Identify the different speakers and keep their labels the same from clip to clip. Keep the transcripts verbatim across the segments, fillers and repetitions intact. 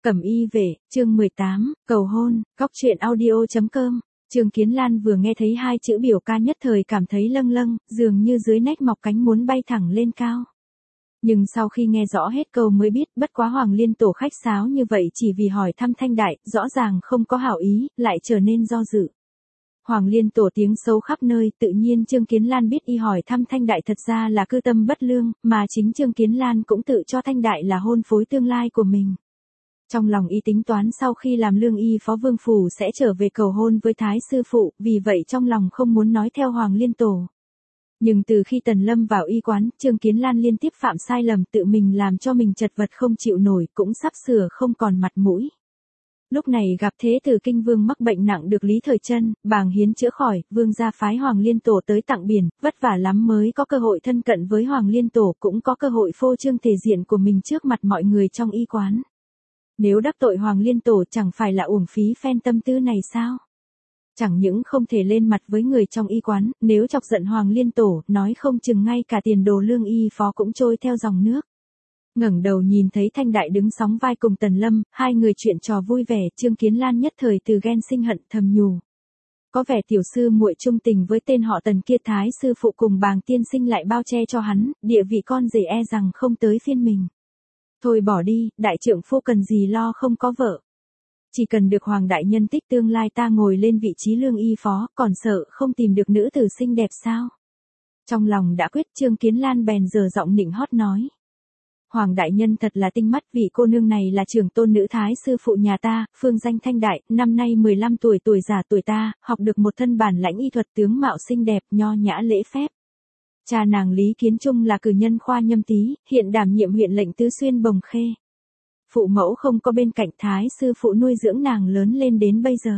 Speaker 1: Cẩm y vệ, chương mười tám, cầu hôn, góc truyện audio chấm com. Trương Kiến Lan vừa nghe thấy hai chữ biểu ca nhất thời cảm thấy lâng lâng, dường như dưới nách mọc cánh muốn bay thẳng lên cao. Nhưng sau khi nghe rõ hết câu mới biết, bất quá Hoàng Liên Tổ khách sáo như vậy chỉ vì hỏi thăm Thanh Đại, rõ ràng không có hảo ý, lại trở nên do dự. Hoàng Liên Tổ tiếng xấu khắp nơi, tự nhiên Trương Kiến Lan biết y hỏi thăm Thanh Đại thật ra là cư tâm bất lương, mà chính Trương Kiến Lan cũng tự cho Thanh Đại là hôn phối tương lai của mình. Trong lòng y tính toán sau khi làm lương y phó vương phủ sẽ trở về cầu hôn với Thái sư phụ, vì vậy trong lòng không muốn nói theo Hoàng Liên Tổ. Nhưng từ khi Tần Lâm vào y quán, Trương Kiến Lan liên tiếp phạm sai lầm tự mình làm cho mình chật vật không chịu nổi, cũng sắp sửa không còn mặt mũi. Lúc này gặp thế tử kinh vương mắc bệnh nặng được Lý Thời Trân, bàng hiến chữa khỏi, vương gia phái Hoàng Liên Tổ tới tặng biển, vất vả lắm mới có cơ hội thân cận với Hoàng Liên Tổ, cũng có cơ hội phô trương thể diện của mình trước mặt mọi người trong y quán. Nếu đắc tội Hoàng Liên Tổ chẳng phải là uổng phí phen tâm tư này sao? Chẳng những không thể lên mặt với người trong y quán, nếu chọc giận Hoàng Liên Tổ, nói không chừng ngay cả tiền đồ lương y phó cũng trôi theo dòng nước. Ngẩng đầu nhìn thấy Thanh Đại đứng sóng vai cùng Tần Lâm, hai người chuyện trò vui vẻ, Trương Kiến Lan nhất thời từ ghen sinh hận thầm nhủ. Có vẻ tiểu sư muội trung tình với tên họ Tần kia, Thái sư phụ cùng bàng tiên sinh lại bao che cho hắn, địa vị con rể e rằng không tới phiên mình. Thôi bỏ đi, đại trượng phu cần gì lo không có vợ. Chỉ cần được Hoàng đại nhân tích tương lai ta ngồi lên vị trí lương y phó, còn sợ không tìm được nữ tử xinh đẹp sao? Trong lòng đã quyết, Trương Kiến Lan bèn giở giọng nịnh hót nói. Hoàng đại nhân thật là tinh mắt, vị cô nương này là trưởng tôn nữ Thái sư phụ nhà ta, phương danh Thanh Đại, năm nay mười lăm tuổi, tuổi già tuổi ta, học được một thân bản lãnh y thuật, tướng mạo xinh đẹp, nho nhã lễ phép. Cha nàng Lý Kiến Trung là cử nhân khoa Nhâm Tý, hiện đảm nhiệm huyện lệnh Tứ Xuyên Bồng Khê. Phụ mẫu không có bên cạnh, Thái sư phụ nuôi dưỡng nàng lớn lên đến bây giờ.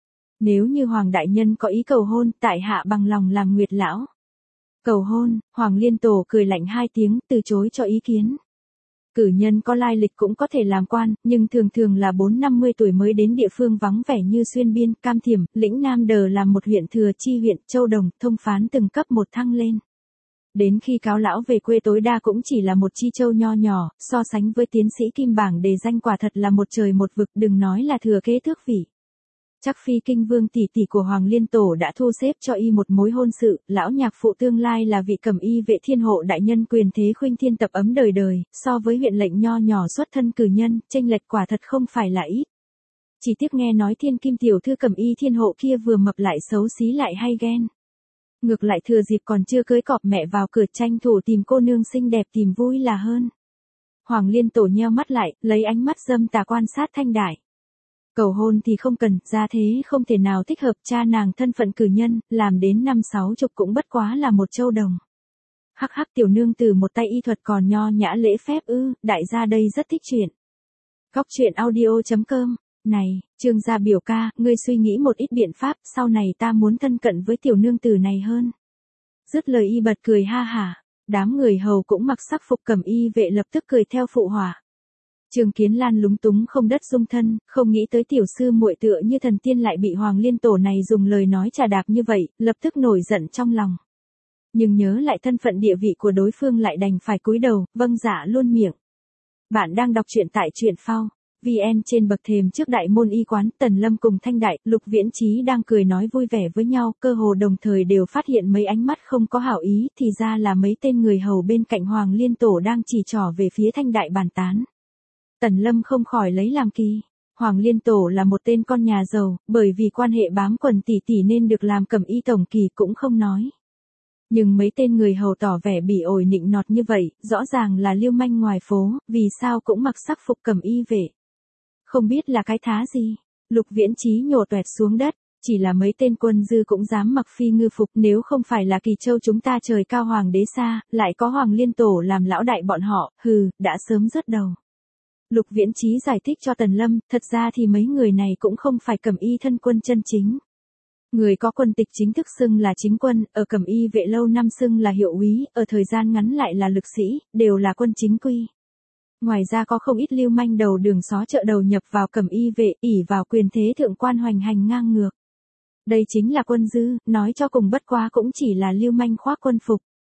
Speaker 1: Nếu như Hoàng đại nhân có ý cầu hôn, tại hạ bằng lòng làm nguyệt lão. Cầu hôn, Hoàng Liên Tổ cười lạnh hai tiếng, từ chối cho ý kiến. Cử nhân có lai lịch cũng có thể làm quan, nhưng thường thường là bốn năm mươi tuổi mới đến địa phương vắng vẻ như Xuyên Biên, Cam Thiểm, Lĩnh Nam Đờ làm một huyện thừa chi huyện, Châu Đồng, thông phán từng cấp một thăng lên. Đến khi cáo lão về quê tối đa cũng chỉ là một chi châu nho nhỏ, so sánh với tiến sĩ Kim Bảng đề danh quả thật là một trời một vực, đừng nói là thừa kế tước vị. Chắc phi kinh vương tỷ tỷ của Hoàng Liên Tổ đã thu xếp cho y một mối hôn sự, lão nhạc phụ tương lai là vị cẩm y vệ thiên hộ đại nhân quyền thế khuynh thiên tập ấm đời đời, so với huyện lệnh nho nhỏ xuất thân cử nhân, chênh lệch quả thật không phải là ít. Chỉ tiếc nghe nói thiên kim tiểu thư cẩm y thiên hộ kia vừa mập lại xấu xí lại hay ghen. Ngược lại thừa dịp còn chưa cưới cọp mẹ vào cửa tranh thủ tìm cô nương xinh đẹp tìm vui là hơn. Hoàng Liên Tổ nheo mắt lại, lấy ánh mắt dâm tà quan sát Thanh Đại. Cầu hôn thì không cần, ra thế không thể nào thích hợp, cha nàng thân phận cử nhân, làm đến năm sáu chục cũng bất quá là một châu đồng. Hắc hắc, tiểu nương từ một tay y thuật còn nho nhã lễ phép ư, đại gia đây rất thích chuyện. Góc truyện audio chấm com. Này, Trương gia biểu ca, ngươi suy nghĩ một ít biện pháp, sau này ta muốn thân cận với tiểu nương tử này hơn. Dứt lời y bật cười ha hả, đám người hầu cũng mặc sắc phục cẩm y vệ lập tức cười theo phụ họa. Trương Kiến Lan lúng túng không đất dung thân, không nghĩ tới tiểu sư muội tựa như thần tiên lại bị Hoàng Liên Tổ này dùng lời nói trà đạp như vậy, lập tức nổi giận trong lòng. Nhưng nhớ lại thân phận địa vị của đối phương lại đành phải cúi đầu, vâng dạ luôn miệng. Bạn đang đọc truyện tại truyện phao. vê en trên bậc thềm trước đại môn y quán, Tần Lâm cùng Thanh Đại, Lục Viễn Chí đang cười nói vui vẻ với nhau, cơ hồ đồng thời đều phát hiện mấy ánh mắt không có hảo ý, thì ra là mấy tên người hầu bên cạnh Hoàng Liên Tổ đang chỉ trỏ về phía Thanh Đại bàn tán. Tần Lâm không khỏi lấy làm kỳ. Hoàng Liên Tổ là một tên con nhà giàu, bởi vì quan hệ bám quần tỷ tỷ nên được làm cẩm y tổng kỳ cũng không nói. Nhưng mấy tên người hầu tỏ vẻ bị ổi nịnh nọt như vậy, rõ ràng là lưu manh ngoài phố, vì sao cũng mặc sắc phục cẩm y vệ. Không biết là cái thá gì. Lục Viễn Chí nhổ toẹt xuống đất, chỉ là mấy tên quân dư cũng dám mặc phi ngư phục, nếu không phải là Kỳ Châu chúng ta trời cao hoàng đế xa, lại có Hoàng Liên Tổ làm lão đại bọn họ, hừ, đã sớm rớt đầu. Lục Viễn Chí giải thích cho Tần Lâm, thật ra thì mấy người này cũng không phải cẩm y thân quân chân chính. Người có quân tịch chính thức xưng là chính quân, ở cẩm y vệ lâu năm xưng là hiệu úy, ở thời gian ngắn lại là lực sĩ, đều là quân chính quy. Ngoài ra có không ít lưu manh đầu đường xó chợ đầu nhập vào cẩm y vệ, ỷ vào quyền thế thượng quan hoành hành ngang ngược. Đây chính là quân dư, nói cho cùng bất quá cũng chỉ là lưu manh khoác quân phục.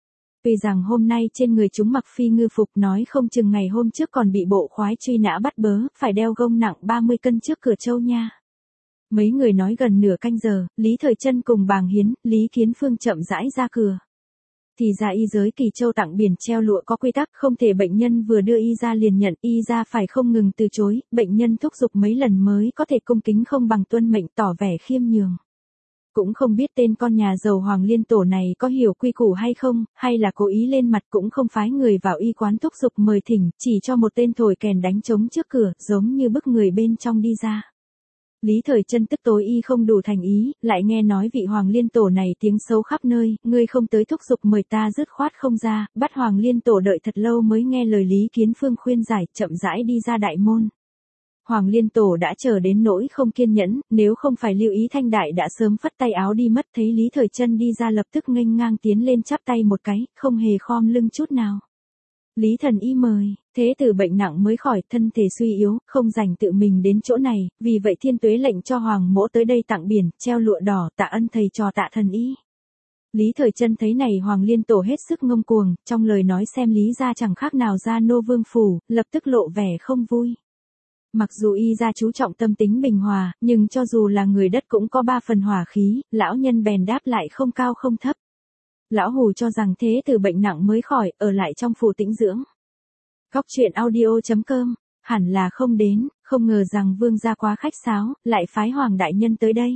Speaker 1: Tuy rằng hôm nay trên người chúng mặc phi ngư phục, nói không chừng ngày hôm trước còn bị bộ khoái truy nã bắt bớ, phải đeo gông nặng ba mươi cân trước cửa châu nha. Mấy người nói gần nửa canh giờ, Lý Thời Trân cùng Bàng Hiến, Lý Kiến Phương chậm rãi ra cửa. Thì ra y giới Kỳ Châu tặng biển treo lụa có quy tắc, không thể bệnh nhân vừa đưa y ra liền nhận, y ra phải không ngừng từ chối, bệnh nhân thúc giục mấy lần mới có thể cung kính không bằng tuân mệnh, tỏ vẻ khiêm nhường. Cũng không biết tên con nhà giàu Hoàng Liên Tổ này có hiểu quy củ hay không, hay là cố ý lên mặt, cũng không phái người vào y quán thúc giục mời thỉnh, chỉ cho một tên thổi kèn đánh trống trước cửa, giống như bức người bên trong đi ra. Lý Thời Trân tức tối y không đủ thành ý, lại nghe nói vị Hoàng Liên Tổ này tiếng xấu khắp nơi, ngươi không tới thúc giục mời ta dứt khoát không ra, bắt Hoàng Liên Tổ đợi thật lâu mới nghe lời Lý Kiến Phương khuyên giải, chậm rãi đi ra đại môn. Hoàng Liên Tổ đã chờ đến nỗi không kiên nhẫn, nếu không phải lưu ý Thanh Đại đã sớm phất tay áo đi mất, thấy Lý Thời Trân đi ra lập tức nghênh ngang tiến lên chắp tay một cái, không hề khom lưng chút nào. Lý thần y mời, thế tử bệnh nặng mới khỏi, thân thể suy yếu, không rảnh tự mình đến chỗ này, vì vậy Thiên Tuế lệnh cho Hoàng mỗ tới đây tặng biển, treo lụa đỏ, tạ ân thầy trò tạ thần y. Lý Thời Trân thấy này Hoàng Liên Tổ hết sức ngông cuồng, trong lời nói xem Lý gia chẳng khác nào gia nô vương phủ, lập tức lộ vẻ không vui. Mặc dù y gia chú trọng tâm tính bình hòa, nhưng cho dù là người đất cũng có ba phần hỏa khí, lão nhân bèn đáp lại không cao không thấp. Lão Hù cho rằng thế tử bệnh nặng mới khỏi, ở lại trong phủ tĩnh dưỡng. Góc truyện audio chấm com, hẳn là không đến, không ngờ rằng vương gia quá khách sáo, lại phái Hoàng đại nhân tới đây.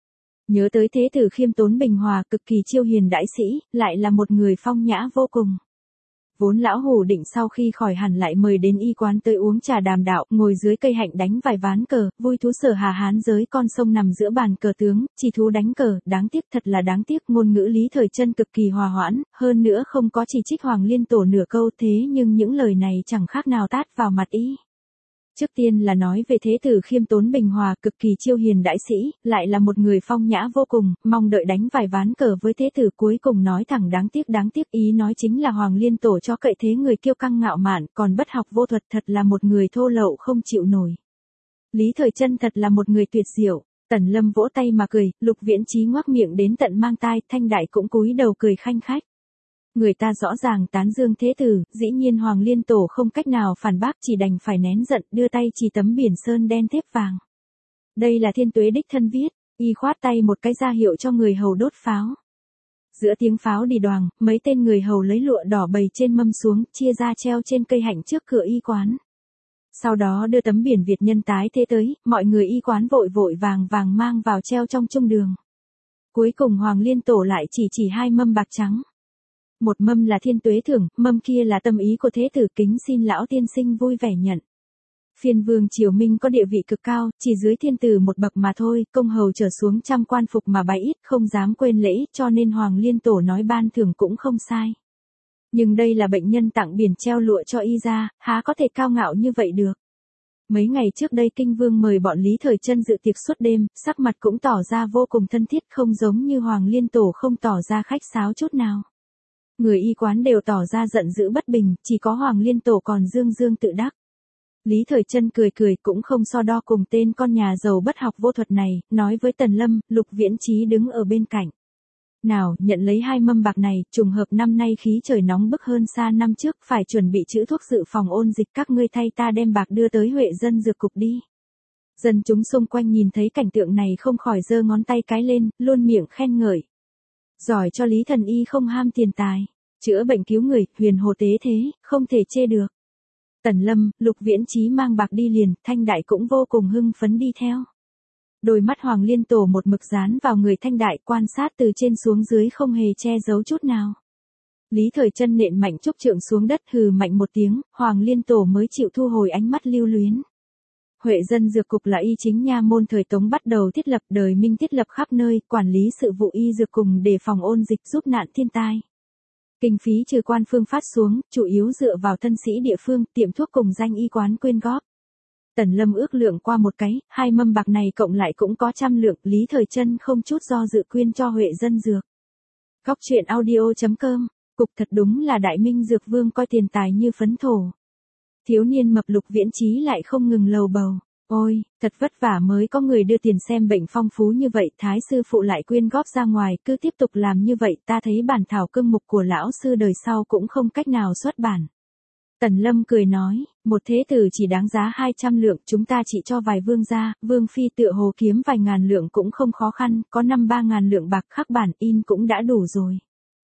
Speaker 1: Nhớ tới thế tử khiêm tốn bình hòa, cực kỳ chiêu hiền đại sĩ, lại là một người phong nhã vô cùng. Vốn lão Hù định sau khi khỏi hẳn lại mời đến y quán tới uống trà đàm đạo, ngồi dưới cây hạnh đánh vài ván cờ, vui thú sở hà hán giới con sông nằm giữa bàn cờ tướng, chỉ thú đánh cờ, đáng tiếc thật là đáng tiếc, ngôn ngữ Lý Thời Trân cực kỳ hòa hoãn, hơn nữa không có chỉ trích Hoàng Liên Tổ nửa câu, thế nhưng những lời này chẳng khác nào tát vào mặt y. Trước tiên là nói về thế tử khiêm tốn bình hòa, cực kỳ chiêu hiền đại sĩ, lại là một người phong nhã vô cùng, mong đợi đánh vài ván cờ với thế tử, cuối cùng nói thẳng đáng tiếc đáng tiếc, ý nói chính là Hoàng Liên Tổ cho cậy thế người kiêu căng ngạo mạn, còn bất học vô thuật, thật là một người thô lậu không chịu nổi. Lý Thời Trân thật là một người tuyệt diệu. Tần Lâm vỗ tay mà cười, Lục Viễn Chí ngoác miệng đến tận mang tai, Thanh Đại cũng cúi đầu cười khanh khách. Người ta rõ ràng tán dương thế tử, dĩ nhiên Hoàng Liên Tổ không cách nào phản bác, chỉ đành phải nén giận, đưa tay chỉ tấm biển sơn đen thép vàng. Đây là Thiên Tuế đích thân viết, y khoát tay một cái ra hiệu cho người hầu đốt pháo. Giữa tiếng pháo đi đoàng, mấy tên người hầu lấy lụa đỏ bày trên mâm xuống, chia ra treo trên cây hạnh trước cửa y quán. Sau đó đưa tấm biển Việt nhân tái thế tới, mọi người y quán vội vội vàng vàng mang vào treo trong trung đường. Cuối cùng Hoàng Liên Tổ lại chỉ chỉ hai mâm bạc trắng. Một mâm là Thiên Tuế thưởng, mâm kia là tâm ý của thế tử, kính xin lão tiên sinh vui vẻ nhận. Phiên vương triều Minh có địa vị cực cao, chỉ dưới thiên tử một bậc mà thôi, công hầu trở xuống trăm quan phục mà bái ít, không dám quên lễ, cho nên Hoàng Liên Tổ nói ban thưởng cũng không sai. Nhưng đây là bệnh nhân tặng biển treo lụa cho y ra, há có thể cao ngạo như vậy được. Mấy ngày trước đây kinh vương mời bọn Lý Thời Trân dự tiệc suốt đêm, sắc mặt cũng tỏ ra vô cùng thân thiết, không giống như Hoàng Liên Tổ không tỏ ra khách sáo chút nào. Người y quán đều tỏ ra giận dữ bất bình, chỉ có Hoàng Liên Tổ còn dương dương tự đắc. Lý Thời Trân cười cười cũng không so đo cùng tên con nhà giàu bất học vô thuật này, nói với Tần Lâm, Lục Viễn Chí đứng ở bên cạnh. Nào, nhận lấy hai mâm bạc này, trùng hợp năm nay khí trời nóng bức hơn xa năm trước, phải chuẩn bị chữ thuốc dự phòng ôn dịch, các ngươi thay ta đem bạc đưa tới Huệ Dân Dược Cục đi. Dân chúng xung quanh nhìn thấy cảnh tượng này không khỏi giơ ngón tay cái lên, luôn miệng khen ngợi. Giỏi cho Lý thần y không ham tiền tài, chữa bệnh cứu người, huyền hồ tế thế, không thể chê được. Tần Lâm, Lục Viễn Chí mang bạc đi liền, Thanh Đại cũng vô cùng hưng phấn đi theo. Đôi mắt Hoàng Liên Tổ một mực dán vào người Thanh Đại, quan sát từ trên xuống dưới không hề che giấu chút nào. Lý Thời Trân nện mạnh trúc trượng xuống đất, hừ mạnh một tiếng, Hoàng Liên Tổ mới chịu thu hồi ánh mắt lưu luyến. Huệ Dân Dược Cục là y chính nha môn thời Tống bắt đầu thiết lập, đời Minh thiết lập khắp nơi, quản lý sự vụ y dược cùng đề phòng ôn dịch, giúp nạn thiên tai. Kinh phí trừ quan phương phát xuống, chủ yếu dựa vào thân sĩ địa phương, tiệm thuốc cùng danh y quán quyên góp. Tần Lâm ước lượng qua một cái, hai mâm bạc này cộng lại cũng có trăm lượng, Lý Thời Trân không chút do dự quyên cho Huệ Dân Dược. Góc truyện audio chấm com, cục thật đúng là Đại Minh Dược Vương coi tiền tài như phấn thổ. Thiếu niên mập Lục Viễn Chí lại không ngừng lầu bầu. Ôi, thật vất vả mới có người đưa tiền xem bệnh phong phú như vậy, Thái sư phụ lại quyên góp ra ngoài, cứ tiếp tục làm như vậy, ta thấy bản thảo cương mục của lão sư đời sau cũng không cách nào xuất bản. Tần Lâm cười nói, một thế tử chỉ đáng giá hai trăm lượng, chúng ta chỉ cho vài vương gia, vương phi tựa hồ kiếm vài ngàn lượng cũng không khó khăn, có năm ba ngàn lượng bạc khắc bản in cũng đã đủ rồi.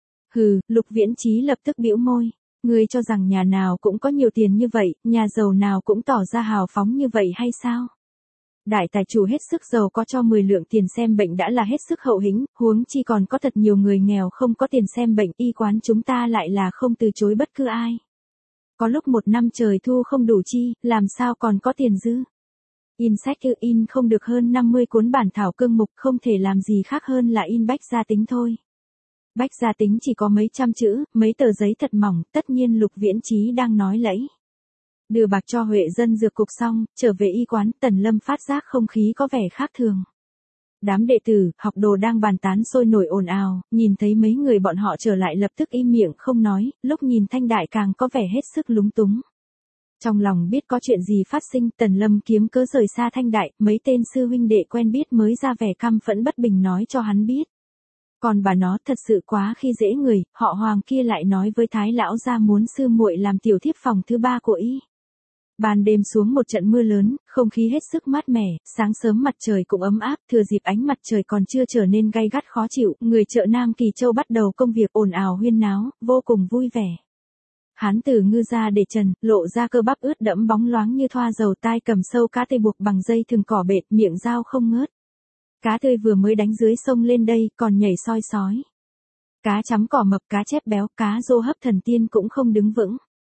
Speaker 1: Hừ, Lục Viễn Chí lập tức bĩu môi. Ngươi cho rằng nhà nào cũng có nhiều tiền như vậy, nhà giàu nào cũng tỏ ra hào phóng như vậy hay sao? Đại tài chủ hết sức giàu có cho mười lượng tiền xem bệnh đã là hết sức hậu hĩnh, huống chi còn có thật nhiều người nghèo không có tiền xem bệnh, y quán chúng ta lại là không từ chối bất cứ ai. Có lúc một năm trời thu không đủ chi, làm sao còn có tiền dư? In sách ư, in không được hơn năm mươi cuốn bản thảo cương mục, không thể làm gì khác hơn là in bách gia tính thôi. Bách gia tính chỉ có mấy trăm chữ, mấy tờ giấy thật mỏng, tất nhiên Lục Viễn Chí đang nói lẫy. Đưa bạc cho Huệ dân dược cục xong, trở về y quán, Tần Lâm phát giác không khí có vẻ khác thường. Đám đệ tử, học đồ đang bàn tán sôi nổi ồn ào, nhìn thấy mấy người bọn họ trở lại lập tức im miệng không nói, lúc nhìn Thanh Đại càng có vẻ hết sức lúng túng. Trong lòng biết có chuyện gì phát sinh, Tần Lâm kiếm cớ rời xa Thanh Đại, mấy tên sư huynh đệ quen biết mới ra vẻ căm phẫn bất bình nói cho hắn biết. Còn bà nó thật sự quá khi dễ người, họ Hoàng kia lại nói với Thái lão gia muốn sư muội làm tiểu thiếp phòng thứ ba của y. Ban đêm xuống một trận mưa lớn, không khí hết sức mát mẻ, sáng sớm mặt trời cũng ấm áp, thừa dịp ánh mặt trời còn chưa trở nên gay gắt khó chịu, người chợ Nam Kỳ Châu bắt đầu công việc ồn ào huyên náo, vô cùng vui vẻ. Hán tử ngư ra để trần, lộ ra cơ bắp ướt đẫm bóng loáng như thoa dầu, tai cầm sâu cá tây buộc bằng dây thừng cỏ bệt, miệng dao không ngớt. Cá tươi vừa mới đánh dưới sông lên đây, còn nhảy soi sói. Cá chấm cỏ mập, cá chép béo, cá rô hấp thần tiên cũng không đứng vững.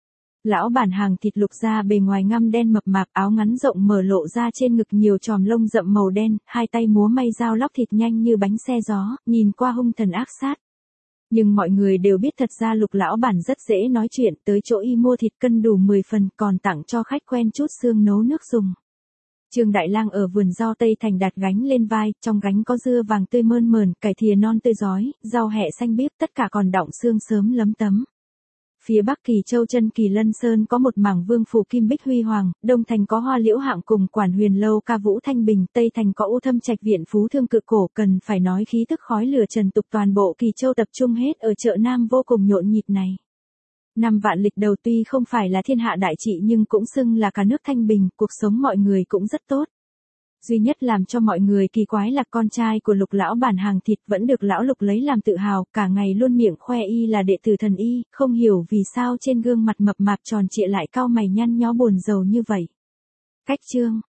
Speaker 1: Lão bản hàng thịt Lục ra bề ngoài ngăm đen mập mạp, áo ngắn rộng mở lộ ra trên ngực nhiều chòm lông rậm màu đen, hai tay múa may dao lóc thịt nhanh như bánh xe gió, nhìn qua hung thần ác sát. Nhưng mọi người đều biết thật ra Lục lão bản rất dễ nói chuyện, tới chỗ y mua thịt cân đủ mười phần, còn tặng cho khách quen chút xương nấu nước dùng. Trương Đại Lang ở vườn rau Tây Thành đặt gánh lên vai, trong gánh có dưa vàng tươi mơn mởn, cải thìa non tươi rói, rau hẹ xanh biếc, tất cả còn đọng xương sớm lấm tấm. Phía Bắc Kỳ Châu chân Kỳ Lân Sơn có một mảng vương phủ kim bích huy hoàng, Đông Thành có Hoa Liễu Hạng cùng Quản Huyền Lâu ca vũ thanh bình, Tây Thành có U Thâm Trạch viện phú thương cự cổ, cần phải nói khí tức khói lửa trần tục toàn bộ Kỳ Châu tập trung hết ở chợ Nam vô cùng nhộn nhịp này. Năm vạn lịch đầu tuy không phải là thiên hạ đại trị nhưng cũng xưng là cả nước thanh bình, cuộc sống mọi người cũng rất tốt. Duy nhất làm cho mọi người kỳ quái là con trai của Lục lão bản hàng thịt vẫn được lão Lục lấy làm tự hào, cả ngày luôn miệng khoe y là đệ tử thần y, không hiểu vì sao trên gương mặt mập mạp tròn trịa lại cau mày nhăn nhó buồn rầu như vậy. Cách chương